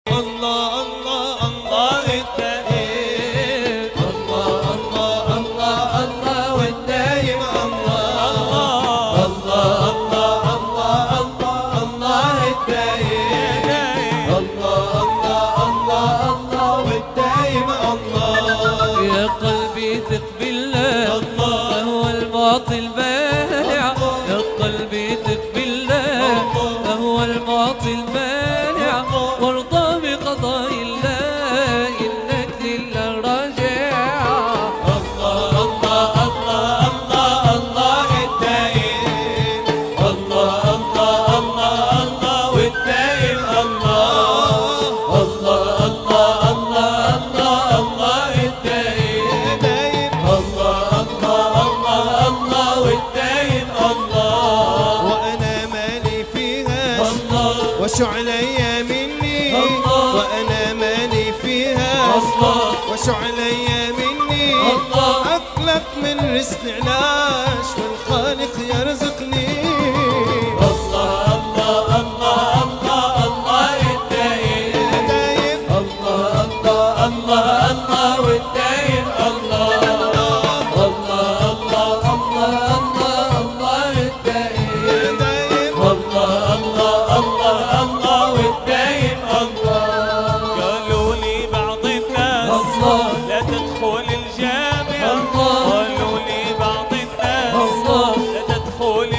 الله الله الله الدائم، الله الله الله الله والدائم، الله الله الله الله الله الله الدائم، الله الله الله الله والدائم، الله. يا قلبي ثق بالله فهو المعطي المانع، يا قلبي ثق بالله فهو المعطي المانع، وارضى بقضاء الله إنك لله راجع. الله الله الله الله الله الدائم، الله الله الله الله والدائم، الله الله الله الله الله الله الدائم، الله الله الله الله والدائم، الله. وأنا مالي فيها وشو علي مني، وأنا مالي فيها وشو علي مني، أطلق من رزق علاش والخالق يرزقني. الله الله الله الله الله الدايم، الله الله الله الله والدايم، الله الله الله الله الله الله الدايم، الله الله الله الله والدايم، الله. قالوا لي بعض الناس لا تدخل الجامع، قالوا لي بعض الناس لا تدخل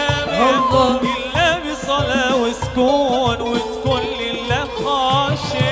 الجامع إلا بصلاة وسكون وتكون لله خاشع.